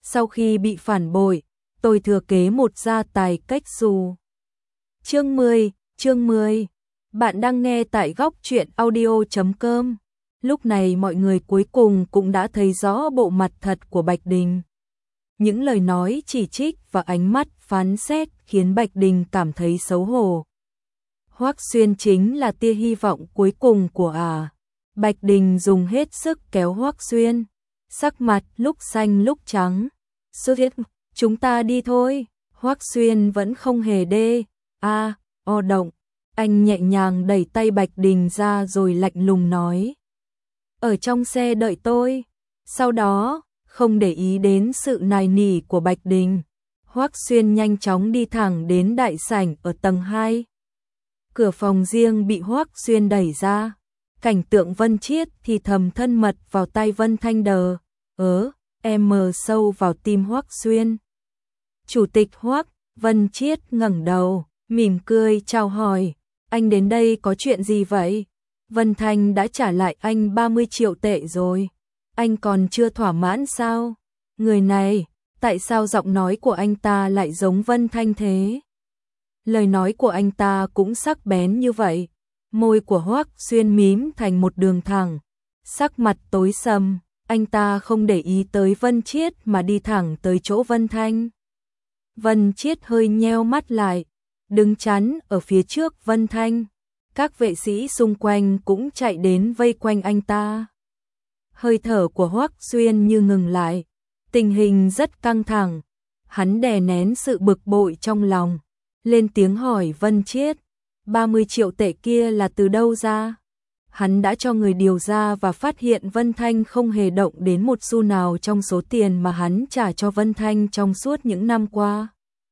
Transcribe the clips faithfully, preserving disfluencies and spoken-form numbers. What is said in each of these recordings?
Sau khi bị phản bội, tôi thừa kế một gia tài cách xù. Chương mười, chương mười. Bạn đang nghe tại góc truyện audio chấm com. Lúc này mọi người cuối cùng cũng đã thấy rõ bộ mặt thật của Bạch Đình. Những lời nói chỉ trích và ánh mắt phán xét khiến Bạch Đình cảm thấy xấu hổ. Hoắc Xuyên chính là tia hy vọng cuối cùng của ả. À. Bạch Đình dùng hết sức kéo Hoắc Xuyên, sắc mặt lúc xanh lúc trắng. Xuất hiện, chúng ta đi thôi. Hoắc Xuyên vẫn không hề đê, a, o động. Anh nhẹ nhàng đẩy tay Bạch Đình ra rồi lạnh lùng nói. Ở trong xe đợi tôi. Sau đó, không để ý đến sự nài nỉ của Bạch Đình, Hoắc Xuyên nhanh chóng đi thẳng đến đại sảnh ở tầng hai. Cửa phòng riêng bị Hoắc Xuyên đẩy ra. Cảnh tượng Vân Chiết thì thầm thân mật vào tay Vân Thanh đờ, ớ, em mờ sâu vào tim Hoắc Xuyên. Chủ tịch Hoắc, Vân Chiết ngẩng đầu, mỉm cười chào hỏi, anh đến đây có chuyện gì vậy? Vân Thanh đã trả lại anh ba mươi triệu tệ rồi, anh còn chưa thỏa mãn sao? Người này, tại sao giọng nói của anh ta lại giống Vân Thanh thế? Lời nói của anh ta cũng sắc bén như vậy. Môi của Hoắc Xuyên mím thành một đường thẳng, sắc mặt tối sầm, anh ta không để ý tới Vân Chiết mà đi thẳng tới chỗ Vân Thanh. Vân Chiết hơi nheo mắt lại, đứng chắn ở phía trước Vân Thanh. Các vệ sĩ xung quanh cũng chạy đến vây quanh anh ta. Hơi thở của Hoắc Xuyên như ngừng lại, tình hình rất căng thẳng. Hắn đè nén sự bực bội trong lòng, lên tiếng hỏi Vân Chiết, ba mươi triệu tệ kia là từ đâu ra? Hắn đã cho người điều ra và phát hiện Vân Thanh không hề động đến một xu nào trong số tiền mà hắn trả cho Vân Thanh trong suốt những năm qua.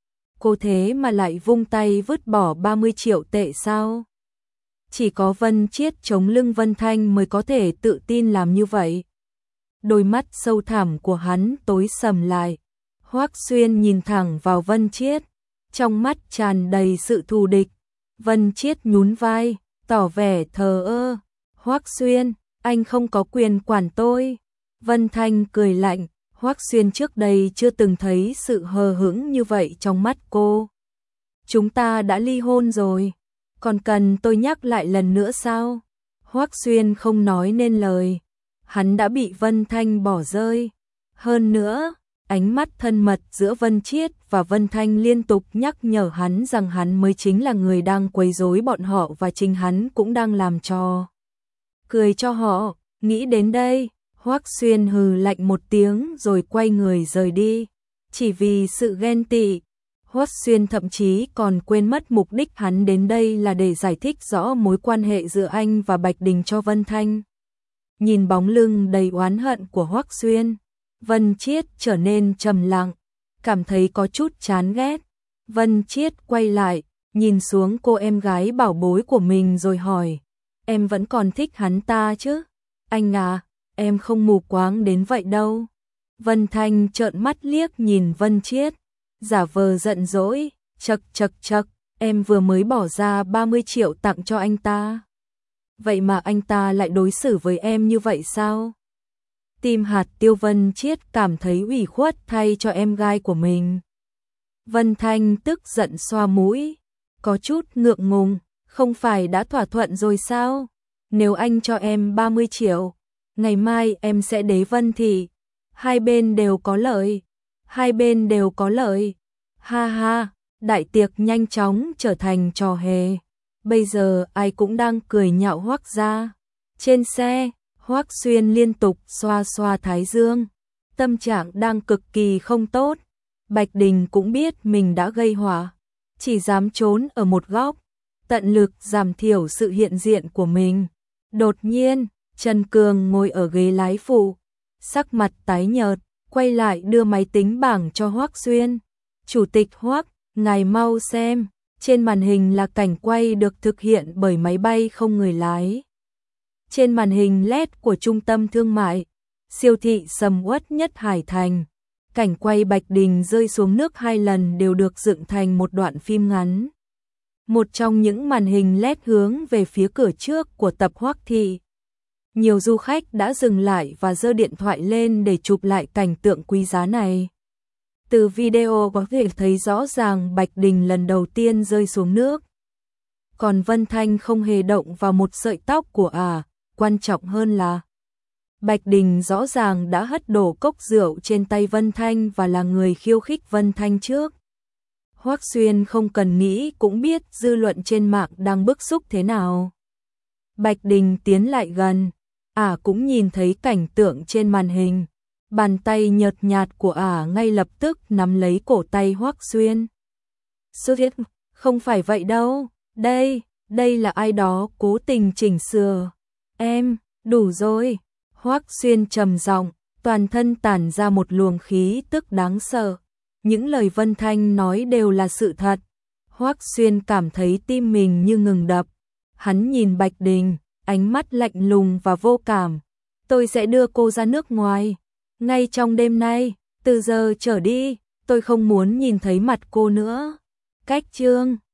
Cô thế mà lại vung tay vứt bỏ ba mươi triệu tệ sao? Chỉ có Vân Chiết chống lưng Vân Thanh mới có thể tự tin làm như vậy. Đôi mắt sâu thẳm của hắn tối sầm lại. Hoắc Xuyên nhìn thẳng vào Vân Chiết, trong mắt tràn đầy sự thù địch. Vân Chiết nhún vai, tỏ vẻ thờ ơ. Hoắc Xuyên, anh không có quyền quản tôi. Vân Thanh cười lạnh, Hoắc Xuyên trước đây chưa từng thấy sự hờ hững như vậy trong mắt cô. Chúng ta đã ly hôn rồi, còn cần tôi nhắc lại lần nữa sao? Hoắc Xuyên không nói nên lời, hắn đã bị Vân Thanh bỏ rơi. Hơn nữa, ánh mắt thân mật giữa Vân Chiết và Vân Thanh liên tục nhắc nhở hắn rằng hắn mới chính là người đang quấy rối bọn họ và chính hắn cũng đang làm trò cười cho họ. Nghĩ đến đây, Hoắc Xuyên hừ lạnh một tiếng rồi quay người rời đi. Chỉ vì sự ghen tị, Hoắc Xuyên thậm chí còn quên mất mục đích hắn đến đây là để giải thích rõ mối quan hệ giữa anh và Bạch Đình cho Vân Thanh. Nhìn bóng lưng đầy oán hận của Hoắc Xuyên, Vân Chiết trở nên trầm lặng, cảm thấy có chút chán ghét. Vân Chiết quay lại, nhìn xuống cô em gái bảo bối của mình rồi hỏi, em vẫn còn thích hắn ta chứ? Anh à, em không mù quáng đến vậy đâu. Vân Thanh trợn mắt liếc nhìn Vân Chiết, giả vờ giận dỗi, chậc chậc chậc, em vừa mới bỏ ra ba mươi triệu tặng cho anh ta. Vậy mà anh ta lại đối xử với em như vậy sao? Tim hạt tiêu Vân Chiết cảm thấy ủy khuất thay cho em gái của mình. Vân Thanh tức giận xoa mũi, có chút ngượng ngùng, không phải đã thỏa thuận rồi sao? Nếu anh cho em ba mươi triệu, ngày mai em sẽ đế Vân Thị. Hai bên đều có lợi, hai bên đều có lợi. Ha ha, đại tiệc nhanh chóng trở thành trò hề. Bây giờ ai cũng đang cười nhạo Hoắc gia. Trên xe, Hoắc Xuyên liên tục xoa xoa thái dương, tâm trạng đang cực kỳ không tốt. Bạch Đình cũng biết mình đã gây họa, chỉ dám trốn ở một góc, tận lực giảm thiểu sự hiện diện của mình. Đột nhiên, Trần Cường ngồi ở ghế lái phụ, sắc mặt tái nhợt, quay lại đưa máy tính bảng cho Hoắc Xuyên. Chủ tịch Hoắc, ngài mau xem, trên màn hình là cảnh quay được thực hiện bởi máy bay không người lái. Trên màn hình led của trung tâm thương mại, siêu thị sầm uất nhất Hải Thành, cảnh quay Bạch Đình rơi xuống nước hai lần đều được dựng thành một đoạn phim ngắn. Một trong những màn hình led hướng về phía cửa trước của tập Hoắc Thị. Nhiều du khách đã dừng lại và giơ điện thoại lên để chụp lại cảnh tượng quý giá này. Từ video có thể thấy rõ ràng Bạch Đình lần đầu tiên rơi xuống nước. Còn Vân Thanh không hề động vào một sợi tóc của ả, à. Quan trọng hơn là Bạch Đình rõ ràng đã hất đổ cốc rượu trên tay Vân Thanh và là người khiêu khích Vân Thanh trước. Hoắc Xuyên không cần nghĩ cũng biết dư luận trên mạng đang bức xúc thế nào. Bạch Đình tiến lại gần, ả à cũng nhìn thấy cảnh tượng trên màn hình. Bàn tay nhợt nhạt của ả à ngay lập tức nắm lấy cổ tay Hoắc Xuyên. Sư thiết, không phải vậy đâu, đây, đây là ai đó cố tình chỉnh sửa. Em, đủ rồi. Hoắc Xuyên trầm giọng, toàn thân tản ra một luồng khí tức đáng sợ. Những lời Vân Thanh nói đều là sự thật. Hoắc Xuyên cảm thấy tim mình như ngừng đập. Hắn nhìn Bạch Đình, ánh mắt lạnh lùng và vô cảm. Tôi sẽ đưa cô ra nước ngoài. Ngay trong đêm nay, từ giờ trở đi, tôi không muốn nhìn thấy mặt cô nữa. Cách chương